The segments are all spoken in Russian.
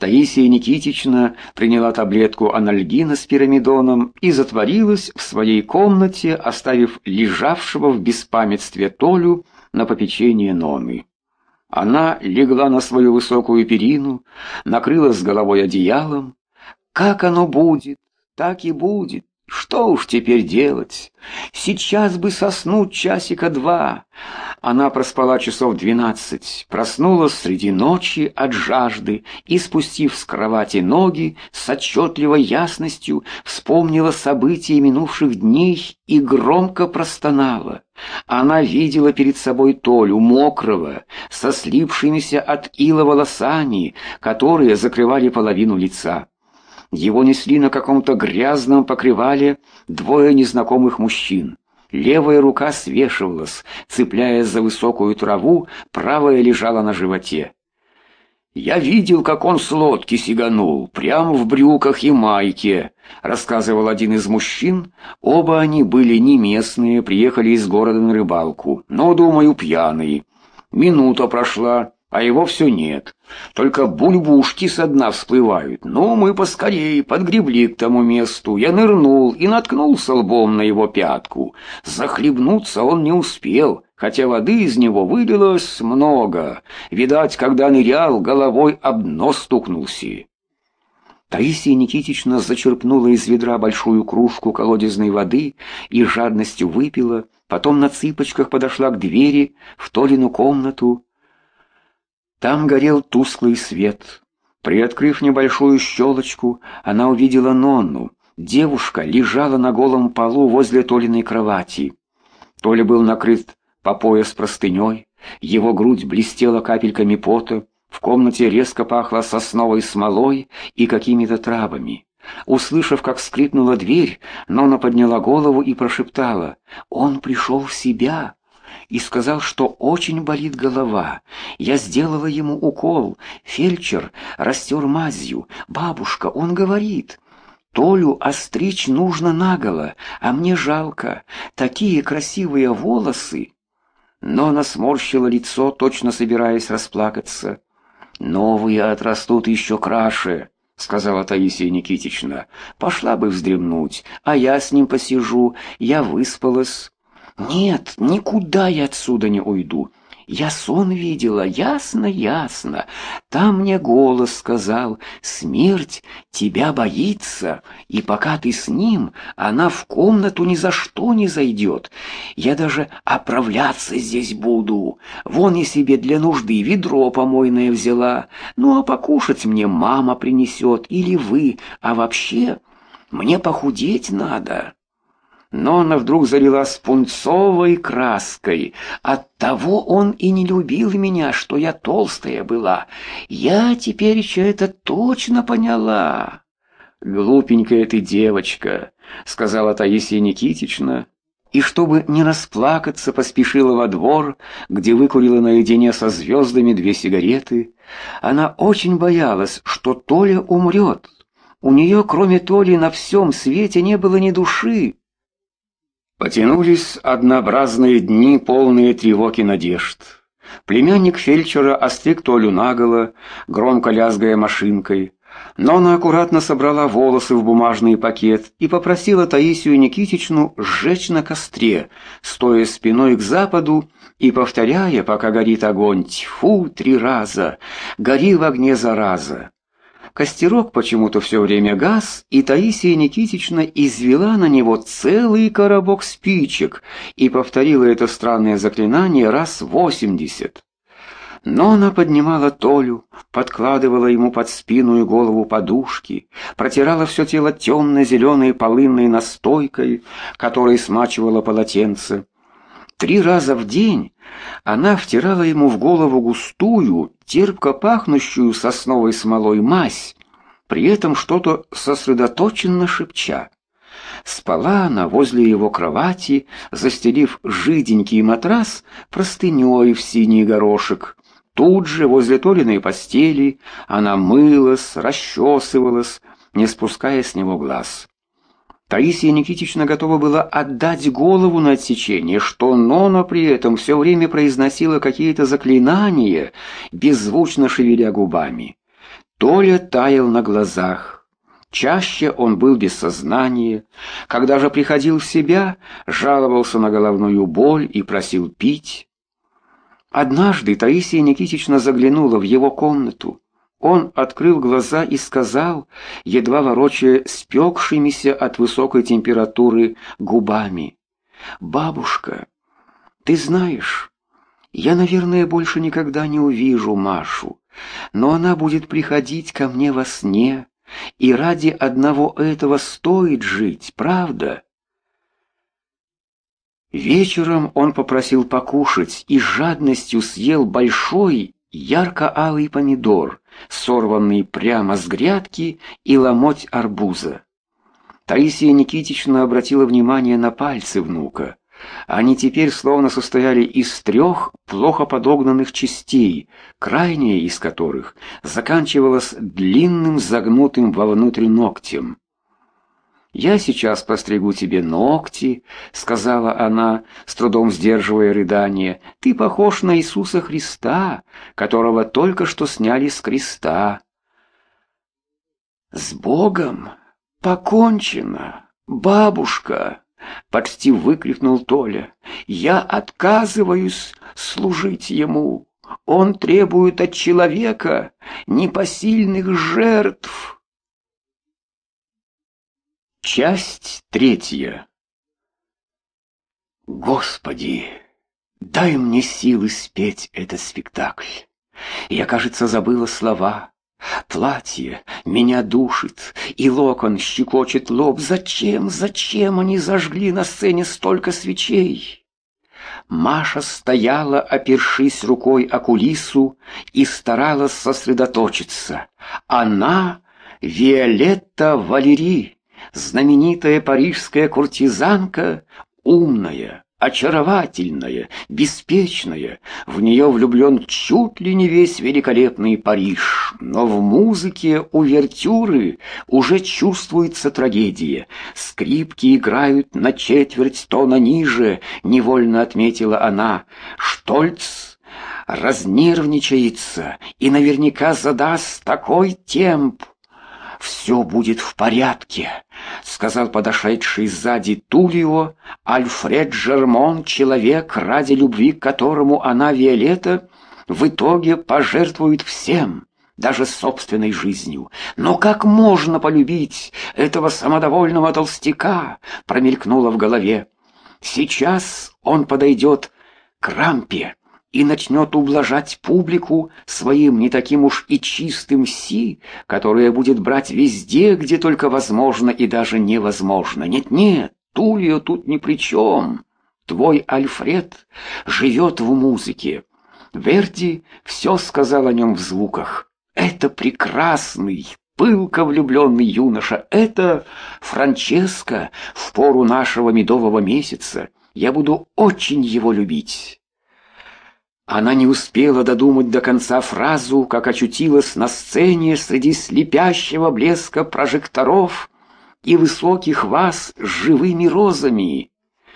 Таисия Никитична приняла таблетку анальгина с пирамидоном и затворилась в своей комнате, оставив лежавшего в беспамятстве Толю на попечение Ноны. Она легла на свою высокую перину, накрылась головой одеялом. Как оно будет, так и будет. Что уж теперь делать? Сейчас бы соснуть часика два. Она проспала часов 12, проснулась среди ночи от жажды и, спустив с кровати ноги, с отчетливой ясностью вспомнила события минувших дней и громко простонала. Она видела перед собой Толю, мокрого, со слипшимися от ила волосами, которые закрывали половину лица. Его несли на каком-то грязном покрывале двое незнакомых мужчин. Левая рука свешивалась, цепляясь за высокую траву, правая лежала на животе. «Я видел, как он с лодки сиганул, прямо в брюках и майке», — рассказывал один из мужчин. Оба они были не местные, приехали из города на рыбалку, но, думаю, пьяные. Минута прошла, а его все нет. Только бульбушки со дна всплывают. Ну, мы поскорее подгребли к тому месту. Я нырнул и наткнулся лбом на его пятку. Захлебнуться он не успел, хотя воды из него вылилось много. Видать, когда нырял, головой об дно стукнулся. Таисия Никитична зачерпнула из ведра большую кружку колодезной воды и жадностью выпила, потом на цыпочках подошла к двери в Толину комнату. Там горел тусклый свет. Приоткрыв небольшую щелочку, она увидела Нонну. Девушка лежала на голом полу возле Толиной кровати. Толя был накрыт по пояс простыней, его грудь блестела капельками пота, в комнате резко пахло сосновой смолой и какими-то травами. Услышав, как скрипнула дверь, Нонна подняла голову и прошептала: «Он пришел в себя и сказал, что очень болит голова. Я сделала ему укол. Фельдшер растер мазью. Бабушка, он говорит: Толю остричь нужно наголо, а мне жалко. Такие красивые волосы». Но она сморщила лицо, точно собираясь расплакаться. «Новые отрастут еще краше», — сказала Таисия Никитична. «Пошла бы вздремнуть, а я с ним посижу. Я выспалась». «Нет, никуда я отсюда не уйду. Я сон видела, ясно, ясно. Там мне голос сказал: смерть тебя боится, и пока ты с ним, она в комнату ни за что не зайдет. Я даже оправляться здесь буду. Вон я себе для нужды ведро помойное взяла. Ну а покушать мне мама принесет или вы, а вообще мне похудеть надо». Но она вдруг залилась пунцовой краской. Оттого он и не любил меня, что я толстая была. Я теперь еще это точно поняла. «Глупенькая ты девочка», — сказала Таисия Никитична, и, чтобы не расплакаться, поспешила во двор, где выкурила наедине со звездами 2 сигареты. Она очень боялась, что Толя умрет. У нее, кроме Толи, на всем свете не было ни души. Потянулись однообразные дни, полные тревог и надежд. Племянник фельдшера остриг Толю наголо, громко лязгая машинкой. Но она аккуратно собрала волосы в бумажный пакет и попросила Таисию Никитичну сжечь на костре, стоя спиной к западу и повторяя, пока горит огонь: «Тьфу, 3 раза! Гори в огне, зараза!» Костерок почему-то все время гас, и Таисия Никитична извела на него целый коробок спичек и повторила это странное заклинание раз 80. Но она поднимала Толю, подкладывала ему под спину и голову подушки, протирала все тело темно-зеленой полынной настойкой, которой смачивала полотенце. 3 раза в день она втирала ему в голову густую, терпко пахнущую сосновой смолой мазь, при этом что-то сосредоточенно шепча. Спала она возле его кровати, застелив жиденький матрас простыней в синий горошек. Тут же, возле Толиной постели, она мылась, расчесывалась, не спуская с него глаз. Таисия Никитична готова была отдать голову на отсечение, что Нонна при этом все время произносила какие-то заклинания, беззвучно шевеля губами. Толя таял на глазах. Чаще он был без сознания. Когда же приходил в себя, жаловался на головную боль и просил пить. Однажды Таисия Никитична заглянула в его комнату. Он открыл глаза и сказал, едва ворочая спекшимися от высокой температуры губами: «Бабушка, ты знаешь, я, наверное, больше никогда не увижу Машу, но она будет приходить ко мне во сне, и ради одного этого стоит жить, правда?» Вечером он попросил покушать и с жадностью съел большой ярко-алый помидор, сорванный прямо с грядки, и ломоть арбуза. Таисия Никитична обратила внимание на пальцы внука. Они теперь словно состояли из 3 плохо подогнанных частей, крайняя из которых заканчивалась длинным загнутым вовнутрь ногтем. «Я сейчас постригу тебе ногти», — сказала она, с трудом сдерживая рыдание. «Ты похож на Иисуса Христа, которого только что сняли с креста». «С Богом покончено, бабушка!» — почти выкрикнул Толя. «Я отказываюсь служить ему. Он требует от человека непосильных жертв». Часть 3. Господи, дай мне силы спеть этот спектакль. Я, кажется, забыла слова. Платье меня душит, и локон щекочет лоб. Зачем они зажгли на сцене столько свечей? Маша стояла, опершись рукой о кулису, и старалась сосредоточиться. Она — Виолетта Валери, знаменитая парижская куртизанка, умная, очаровательная, беспечная. В нее влюблен чуть ли не весь великолепный Париж. Но в музыке увертюры уже чувствуется трагедия. Скрипки играют на четверть тона ниже, невольно отметила она. Штольц разнервничается и наверняка задаст такой темп. «Все будет в порядке», — сказал подошедший сзади Тулио. Альфред Жермон, человек, ради любви к которому она, Виолетта, в итоге пожертвует всем, даже собственной жизнью. «Но как можно полюбить этого самодовольного толстяка?» — промелькнуло в голове. «Сейчас он подойдет к рампе и начнет ублажать публику своим не таким уж и чистым си, которое будет брать везде, где только возможно и даже невозможно. Нет, Тулио тут ни при чем. Твой Альфред живет в музыке. Верди все сказал о нем в звуках. Это прекрасный, пылко влюбленный юноша. Это Франческо в пору нашего медового месяца. Я буду очень его любить». Она не успела додумать до конца фразу, как очутилась на сцене среди слепящего блеска прожекторов и высоких ваз с живыми розами.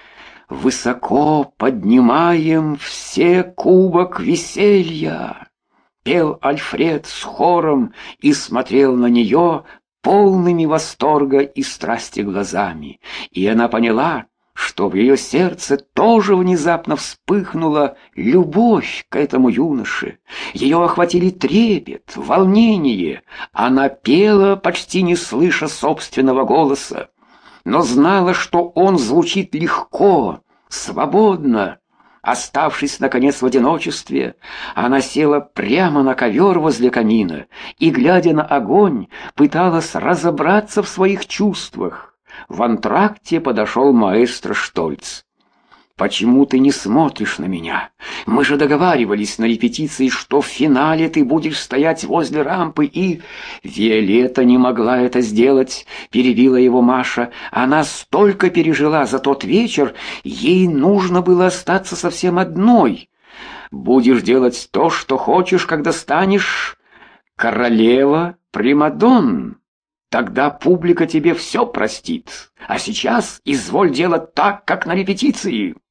«Высоко поднимаем все кубок веселья», — пел Альфред с хором и смотрел на нее полными восторга и страсти глазами. И она поняла, что в ее сердце тоже внезапно вспыхнула любовь к этому юноше. Ее охватили трепет, волнение. Она пела, почти не слыша собственного голоса, но знала, что он звучит легко, свободно. Оставшись, наконец, в одиночестве, она села прямо на ковер возле камина и, глядя на огонь, пыталась разобраться в своих чувствах. В антракте подошел маэстро Штольц. «Почему ты не смотришь на меня? Мы же договаривались на репетиции, что в финале ты будешь стоять возле рампы и...» «Виолетта не могла это сделать», — перебила его Маша. «Она столько пережила за тот вечер, ей нужно было остаться совсем одной. Будешь делать то, что хочешь, когда станешь королева примадонн. Тогда публика тебе все простит. А сейчас изволь делать так, как на репетиции».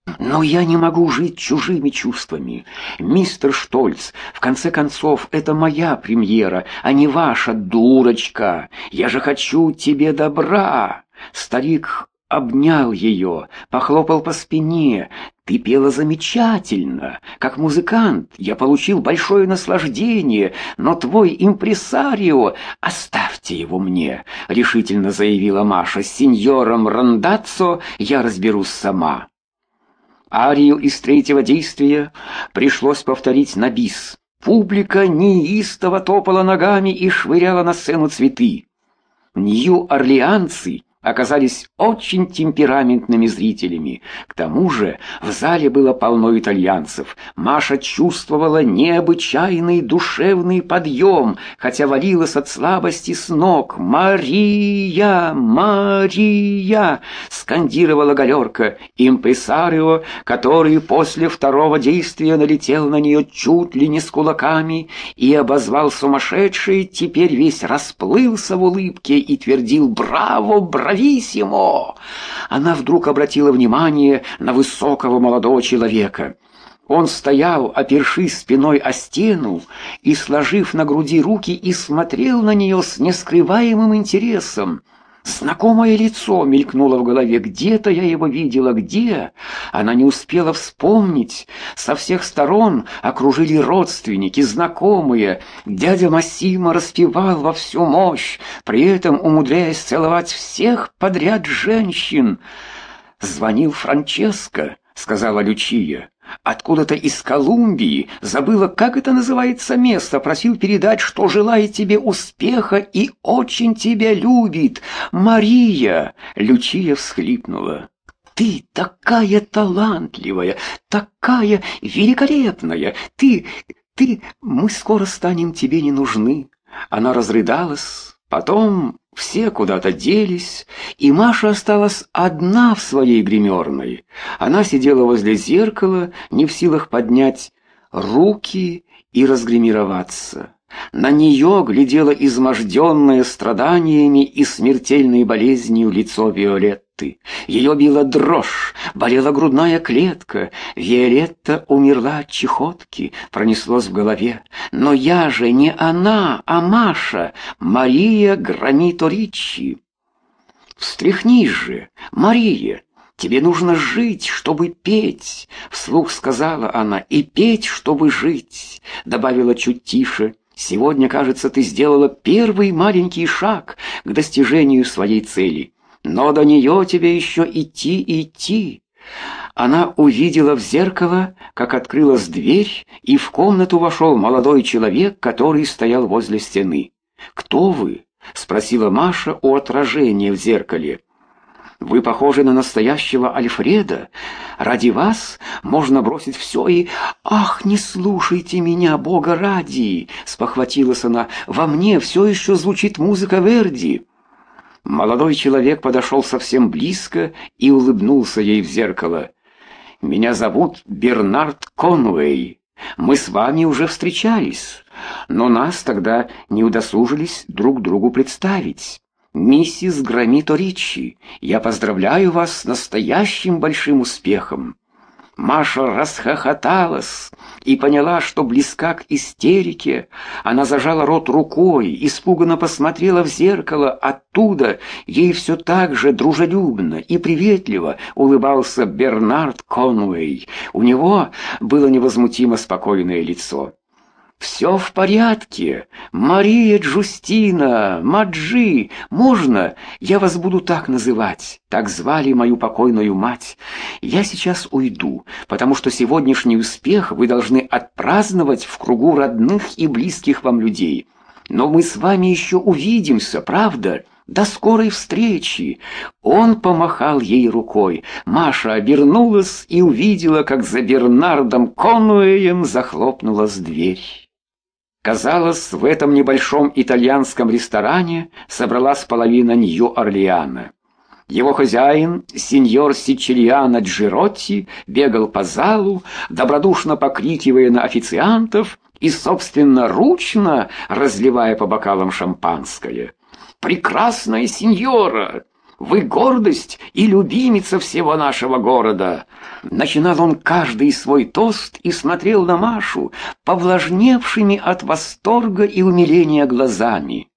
Но я не могу жить чужими чувствами. Мистер Штольц, в конце концов, это моя премьера, а не ваша, дурочка. Я же хочу тебе добра. Старик обнял ее, похлопал по спине. Ты пела замечательно. Как музыкант я получил большое наслаждение, но твой импресарио... Оставьте его мне, решительно заявила Маша. С сеньором Рандаццо я разберусь сама. Арию из третьего действия пришлось повторить на бис. Публика неистово топала ногами и швыряла на сцену цветы. Нью-орлеанцы оказались очень темпераментными зрителями. К тому же в зале было полно итальянцев. Маша чувствовала необычайный душевный подъем, хотя валилась от слабости с ног. «Мария! Мария!» — скандировала галерка. Импресарио, который после второго действия налетел на нее чуть ли не с кулаками и обозвал сумасшедшей, теперь весь расплылся в улыбке и твердил «Браво! Браво!» Она вдруг обратила внимание на высокого молодого человека. Он стоял, опершись спиной о стену и сложив на груди руки, и смотрел на нее с нескрываемым интересом. Знакомое лицо мелькнуло в голове. Где-то я его видела, где? Она не успела вспомнить. Со всех сторон окружили родственники, знакомые. Дядя Массимо распевал во всю мощь, при этом умудряясь целовать всех подряд женщин. «Звонил Франческо», — сказала Лючия. «Откуда-то из Колумбии, забыла, как это называется место, просил передать, что желает тебе успеха и очень тебя любит. Мария!» Лючия всхлипнула. «Ты такая талантливая, такая великолепная! Мы скоро станем тебе не нужны!» Она разрыдалась. Потом все куда-то делись, и Маша осталась одна в своей гримерной. Она сидела возле зеркала, не в силах поднять руки и разгримироваться. На нее глядело изможденное страданиями и смертельной болезнью лицо Виолетты. Ее била дрожь, болела грудная клетка. Виолетта умерла от чехотки, пронеслось в голове. Но я же не она, а Маша, Мария Грамито Риччи. «Встряхнись же, Мария! Тебе нужно жить, чтобы петь!» — вслух сказала она. «И петь, чтобы жить!» — добавила чуть тише. «Сегодня, кажется, ты сделала первый маленький шаг к достижению своей цели. Но до нее тебе еще идти». Она увидела в зеркало, как открылась дверь, и в комнату вошел молодой человек, который стоял возле стены. «Кто вы?» — спросила Маша у отражения в зеркале. «Вы похожи на настоящего Альфреда. Ради вас можно бросить все и...» «Ах, не слушайте меня, Бога ради!» — спохватилась она. «Во мне все еще звучит музыка Верди». Молодой человек подошел совсем близко и улыбнулся ей в зеркало. «Меня зовут Бернард Конуэй. Мы с вами уже встречались, но нас тогда не удосужились друг другу представить. Миссис Грамито Риччи, я поздравляю вас с настоящим большим успехом». Маша расхохоталась и поняла, что близка к истерике. Она зажала рот рукой, испуганно посмотрела в зеркало. Оттуда ей все так же дружелюбно и приветливо улыбался Бернард Конуэй. У него было невозмутимо спокойное лицо. «Все в порядке. Мария Джустина, Маджи, можно? Я вас буду так называть. Так звали мою покойную мать. Я сейчас уйду, потому что сегодняшний успех вы должны отпраздновать в кругу родных и близких вам людей. Но мы с вами еще увидимся, правда? До скорой встречи!» Он помахал ей рукой. Маша обернулась и увидела, как за Бернардом Конуэем захлопнулась дверь. Казалось, в этом небольшом итальянском ресторане собралась половина Нью-Орлеана. Его хозяин, сеньор Сицилиано Джиротти, бегал по залу, добродушно покрикивая на официантов и собственноручно разливая по бокалам шампанское. «Прекрасная сеньора! Вы гордость и любимица всего нашего города!» Начинал он каждый свой тост и смотрел на Машу повлажневшими от восторга и умиления глазами.